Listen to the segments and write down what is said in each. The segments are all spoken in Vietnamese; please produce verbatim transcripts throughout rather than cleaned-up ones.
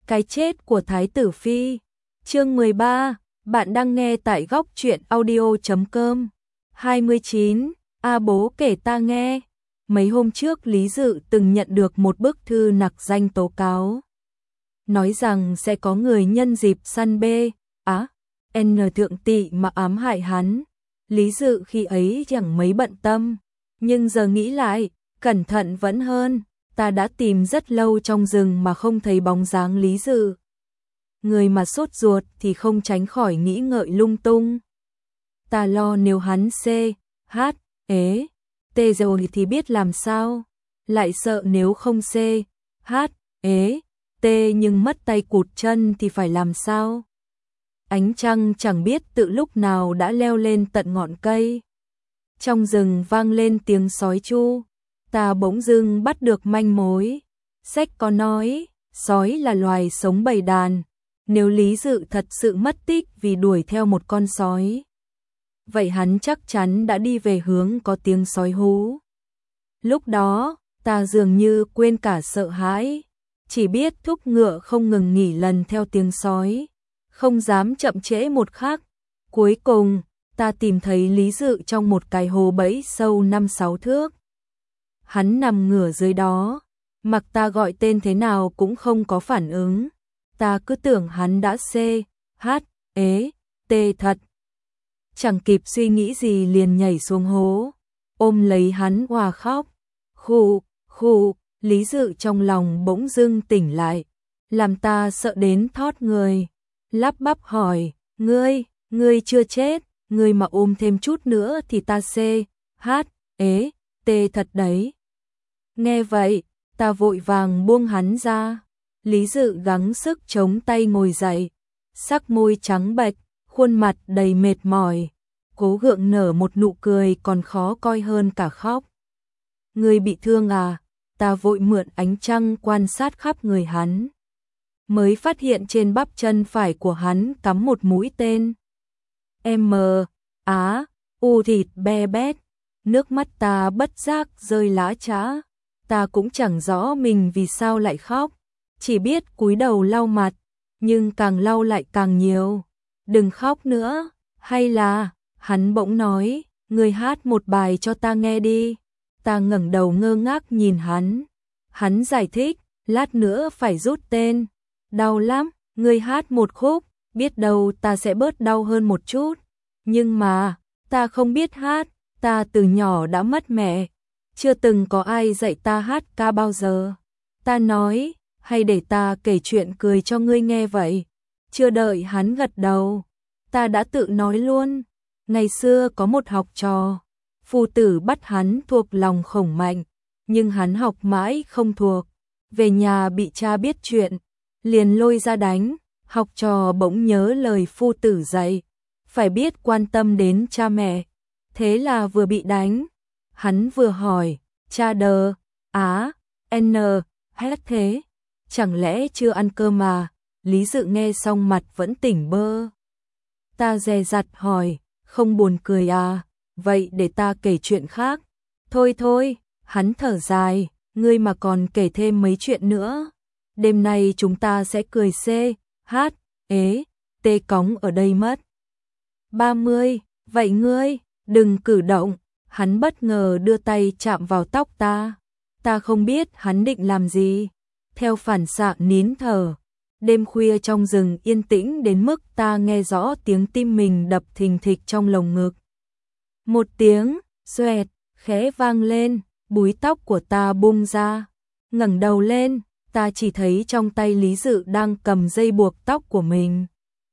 Cái chết của Thái tử Phi. Chương mười ba, bạn đang nghe tại góc truyện audio chấm com. hai mươi chín, a bố kể ta nghe. Mấy hôm trước Lý Dự từng nhận được một bức thư nặc danh tố cáo. Nói rằng sẽ có người nhân dịp săn bê, á, N thượng tỵ mà ám hại hắn. Lý Dự khi ấy chẳng mấy bận tâm. Nhưng giờ nghĩ lại, cẩn thận vẫn hơn. Ta đã tìm rất lâu trong rừng mà không thấy bóng dáng Lý Dự. Người mà sốt ruột thì không tránh khỏi nghĩ ngợi lung tung. Ta lo nếu hắn C, H, ế, T rồi thì biết làm sao. Lại sợ nếu không C, H, ế, T nhưng mất tay cụt chân thì phải làm sao. Ánh trăng chẳng biết tự lúc nào đã leo lên tận ngọn cây. Trong rừng vang lên tiếng sói chu. Ta bỗng dưng bắt được manh mối. Sách có nói, sói là loài sống bầy đàn. Nếu Lý Dự thật sự mất tích vì đuổi theo một con sói, vậy hắn chắc chắn đã đi về hướng có tiếng sói hú. Lúc đó, ta dường như quên cả sợ hãi, chỉ biết thúc ngựa không ngừng nghỉ lần theo tiếng sói, không dám chậm trễ một khắc. Cuối cùng, ta tìm thấy Lý Dự trong một cái hố bẫy sâu năm sáu thước. Hắn nằm ngửa dưới đó, mặc ta gọi tên thế nào cũng không có phản ứng. Ta cứ tưởng hắn đã C, H, ế, T thật. Chẳng kịp suy nghĩ gì liền nhảy xuống hố, ôm lấy hắn òa khóc. Khụ, khụ, Lý Dự trong lòng bỗng dưng tỉnh lại, làm ta sợ đến thót người. Lắp bắp hỏi, ngươi, ngươi chưa chết, ngươi mà ôm thêm chút nữa thì ta C, H, ế, T thật đấy. Nghe vậy, ta vội vàng buông hắn ra. Lý Dự gắng sức chống tay ngồi dậy, sắc môi trắng bệch, khuôn mặt đầy mệt mỏi, cố gượng nở một nụ cười còn khó coi hơn cả khóc. Ngươi bị thương à? Ta vội mượn ánh trăng quan sát khắp người hắn, mới phát hiện trên bắp chân phải của hắn cắm một mũi tên. M, á, u thịt be bét, nước mắt ta bất giác rơi lã chã. Ta cũng chẳng rõ mình vì sao lại khóc, chỉ biết cúi đầu lau mặt, nhưng càng lau lại càng nhiều. Đừng khóc nữa, hay là, hắn bỗng nói, ngươi hát một bài cho ta nghe đi. Ta ngẩng đầu ngơ ngác nhìn hắn. Hắn giải thích, lát nữa phải rút tên. Đau lắm, ngươi hát một khúc, biết đâu ta sẽ bớt đau hơn một chút. Nhưng mà, ta không biết hát, ta từ nhỏ đã mất mẹ. Chưa từng có ai dạy ta hát ca bao giờ. Ta nói, hay để ta kể chuyện cười cho ngươi nghe vậy. Chưa đợi hắn gật đầu, ta đã tự nói luôn. Ngày xưa có một học trò, phu tử bắt hắn thuộc lòng khổng mạnh, nhưng hắn học mãi không thuộc. Về nhà bị cha biết chuyện, liền lôi ra đánh. Học trò bỗng nhớ lời phu tử dạy, phải biết quan tâm đến cha mẹ. Thế là vừa bị đánh, hắn vừa hỏi, cha đờ, á, n, hết thế. Chẳng lẽ chưa ăn cơm mà? Lý Dự nghe xong mặt vẫn tỉnh bơ. Ta dè dặt hỏi, không buồn cười à? Vậy để ta kể chuyện khác. Thôi thôi, hắn thở dài, ngươi mà còn kể thêm mấy chuyện nữa. Đêm nay chúng ta sẽ cười C, H, ế, T cóng ở đây mất. ba mươi, vậy ngươi, đừng cử động. Hắn bất ngờ đưa tay chạm vào tóc ta. Ta không biết hắn định làm gì. Theo phản xạ nín thở. Đêm khuya trong rừng yên tĩnh đến mức ta nghe rõ tiếng tim mình đập thình thịch trong lồng ngực. Một tiếng, xoẹt, khẽ vang lên, búi tóc của ta bung ra. Ngẩng đầu lên, ta chỉ thấy trong tay Lý Dự đang cầm dây buộc tóc của mình.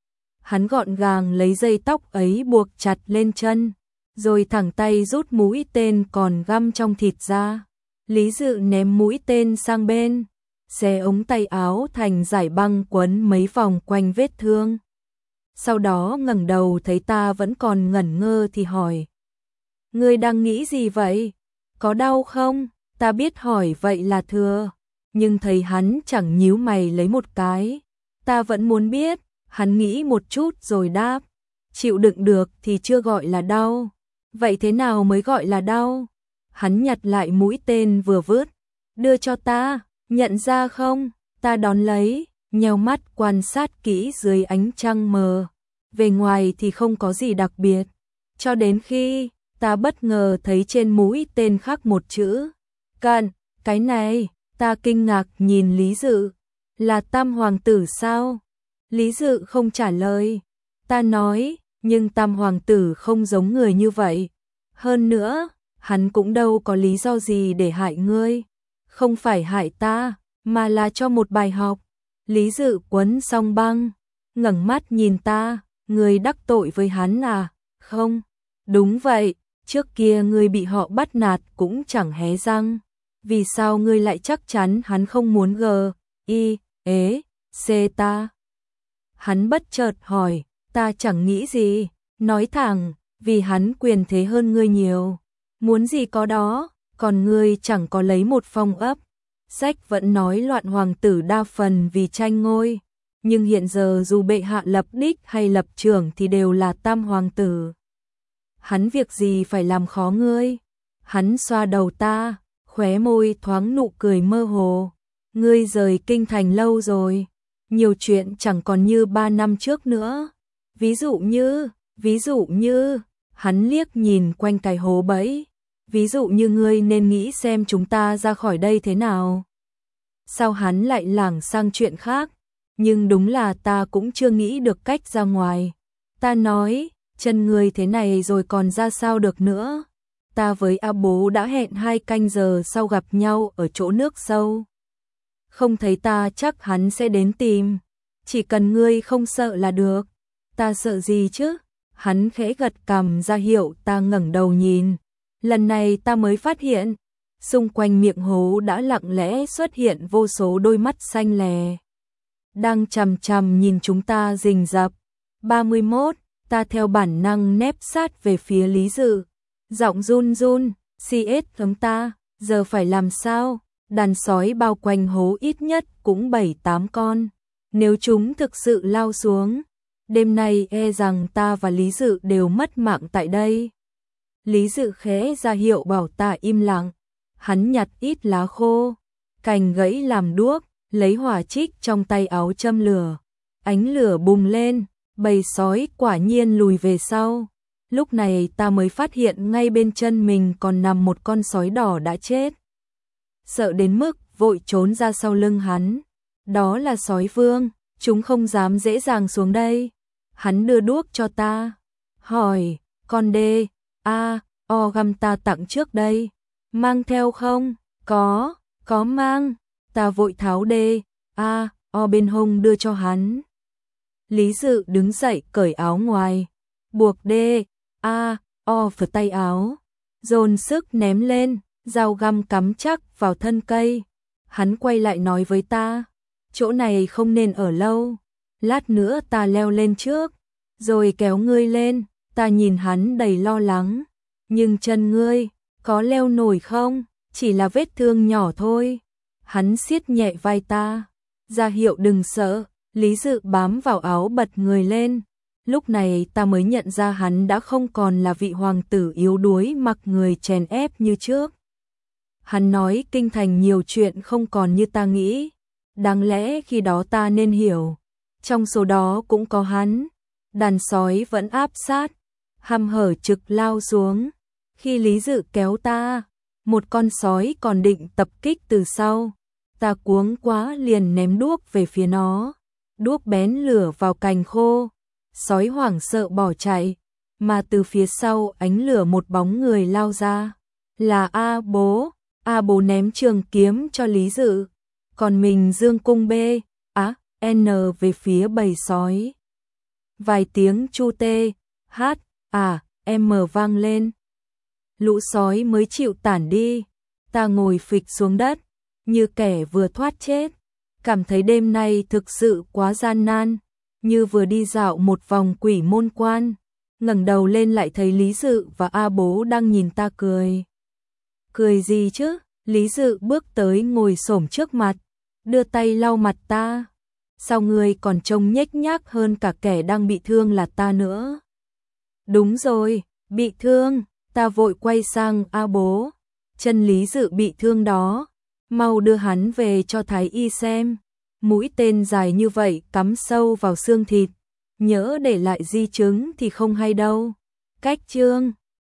Hắn gọn gàng lấy dây tóc ấy buộc chặt lên chân, rồi thẳng tay rút mũi tên còn găm trong thịt ra. Lý Dự ném mũi tên sang bên, xé ống tay áo thành dải băng quấn mấy vòng quanh vết thương. Sau đó ngẩng đầu thấy ta vẫn còn ngẩn ngơ thì hỏi, ngươi đang nghĩ gì vậy? Có đau không? Ta biết hỏi vậy là thừa, nhưng thấy hắn chẳng nhíu mày lấy một cái. Ta vẫn muốn biết. Hắn nghĩ một chút rồi đáp, chịu đựng được thì chưa gọi là đau. Vậy thế nào mới gọi là đau? Hắn nhặt lại mũi tên vừa vứt, đưa cho ta, nhận ra không? Ta đón lấy, nheo mắt quan sát kỹ dưới ánh trăng mờ. Về ngoài thì không có gì đặc biệt, cho đến khi ta bất ngờ thấy trên mũi tên khắc một chữ Can. Cái này, ta kinh ngạc nhìn Lý Dự. Là Tam Hoàng tử sao? Lý Dự không trả lời. Ta nói, nhưng Tam Hoàng tử không giống người như vậy. Hơn nữa, hắn cũng đâu có lý do gì để hại ngươi. Không phải hại ta, mà là cho một bài học. Lý Dự quấn xong băng, ngẩng mắt nhìn ta. Ngươi đắc tội với hắn à? Không. Đúng vậy, trước kia ngươi bị họ bắt nạt cũng chẳng hé răng. Vì sao ngươi lại chắc chắn hắn không muốn g, i, ế, c ta? Hắn bất chợt hỏi, ta chẳng nghĩ gì, nói thẳng, vì hắn quyền thế hơn ngươi nhiều. Muốn gì có đó, còn ngươi chẳng có lấy một phong ấp. Sách vẫn nói loạn hoàng tử đa phần vì tranh ngôi, nhưng hiện giờ dù bệ hạ lập đích hay lập trưởng thì đều là Tam Hoàng tử. Hắn việc gì phải làm khó ngươi? Hắn xoa đầu ta, khóe môi thoáng nụ cười mơ hồ. Ngươi rời kinh thành lâu rồi, nhiều chuyện chẳng còn như ba năm trước nữa. Ví dụ như, ví dụ như, hắn liếc nhìn quanh cái hố bẫy. Ví dụ như ngươi nên nghĩ xem chúng ta ra khỏi đây thế nào. Sao hắn lại lảng sang chuyện khác? Nhưng đúng là ta cũng chưa nghĩ được cách ra ngoài. Ta nói, chân ngươi thế này rồi còn ra sao được nữa. Ta với A Bố đã hẹn hai canh giờ sau gặp nhau ở chỗ nước sâu. Không thấy ta chắc hắn sẽ đến tìm. Chỉ cần ngươi không sợ là được. Ta sợ gì chứ? Hắn khẽ gật cằm ra hiệu ta ngẩng đầu nhìn. Lần này ta mới phát hiện, xung quanh miệng hố đã lặng lẽ xuất hiện vô số đôi mắt xanh lè. Đang chằm chằm nhìn chúng ta rình rập. ba mươi mốt, ta theo bản năng nép sát về phía Lý Dự. Giọng run run, xê ét thấm ta, giờ phải làm sao? Đàn sói bao quanh hố ít nhất cũng bảy tám con. Nếu chúng thực sự lao xuống, đêm nay e rằng ta và Lý Dự đều mất mạng tại đây. Lý Dự khẽ ra hiệu bảo ta im lặng. Hắn nhặt ít lá khô, cành gãy làm đuốc, lấy hỏa trích trong tay áo châm lửa. Ánh lửa bùng lên, bầy sói quả nhiên lùi về sau. Lúc này ta mới phát hiện ngay bên chân mình còn nằm một con sói đỏ đã chết. Sợ đến mức vội trốn ra sau lưng hắn. Đó là sói vương, chúng không dám dễ dàng xuống đây. Hắn đưa đuốc cho ta, hỏi, con đê, a, o găm ta tặng trước đây, mang theo không? Có, có mang. Ta vội tháo đê, a, o bên hông đưa cho hắn. Lý Dự đứng dậy cởi áo ngoài, buộc đê, a, o vào tay áo, dồn sức ném lên, dao găm cắm chắc vào thân cây. Hắn quay lại nói với ta, chỗ này không nên ở lâu, lát nữa ta leo lên trước, rồi kéo ngươi lên. Ta nhìn hắn đầy lo lắng, nhưng chân ngươi, có leo nổi không? Chỉ là vết thương nhỏ thôi. Hắn siết nhẹ vai ta, ra hiệu đừng sợ. Lý Dự bám vào áo bật người lên. Lúc này ta mới nhận ra hắn đã không còn là vị hoàng tử yếu đuối mặc người chèn ép như trước. Hắn nói kinh thành nhiều chuyện không còn như ta nghĩ. Đáng lẽ khi đó ta nên hiểu, trong số đó cũng có hắn. Đàn sói vẫn áp sát, hăm hở trực lao xuống. Khi Lý Dự kéo ta, một con sói còn định tập kích từ sau. Ta cuống quá liền ném đuốc về phía nó. Đuốc bén lửa vào cành khô. Sói hoảng sợ bỏ chạy, mà từ phía sau ánh lửa một bóng người lao ra. Là A Bố. A Bố ném trường kiếm cho Lý Dự, còn mình dương cung B, á, N về phía bầy sói. Vài tiếng chu tê, hát, à, M vang lên. Lũ sói mới chịu tản đi. Ta ngồi phịch xuống đất, như kẻ vừa thoát chết. Cảm thấy đêm nay thực sự quá gian nan, như vừa đi dạo một vòng quỷ môn quan. Ngẩng đầu lên lại thấy Lý Dự và A Bố đang nhìn ta cười. Cười gì chứ? Lý Dự bước tới ngồi xổm trước mặt, đưa tay lau mặt ta. Sao ngươi còn trông nhếch nhác hơn cả kẻ đang bị thương là ta nữa? Đúng rồi, bị thương. Ta vội quay sang A Bố. Chân Lý Dự bị thương đó, mau đưa hắn về cho thái y xem. mũi tên dài như vậy cắm sâu vào xương thịt, nhỡ để lại di chứng thì không hay đâu. Cách chương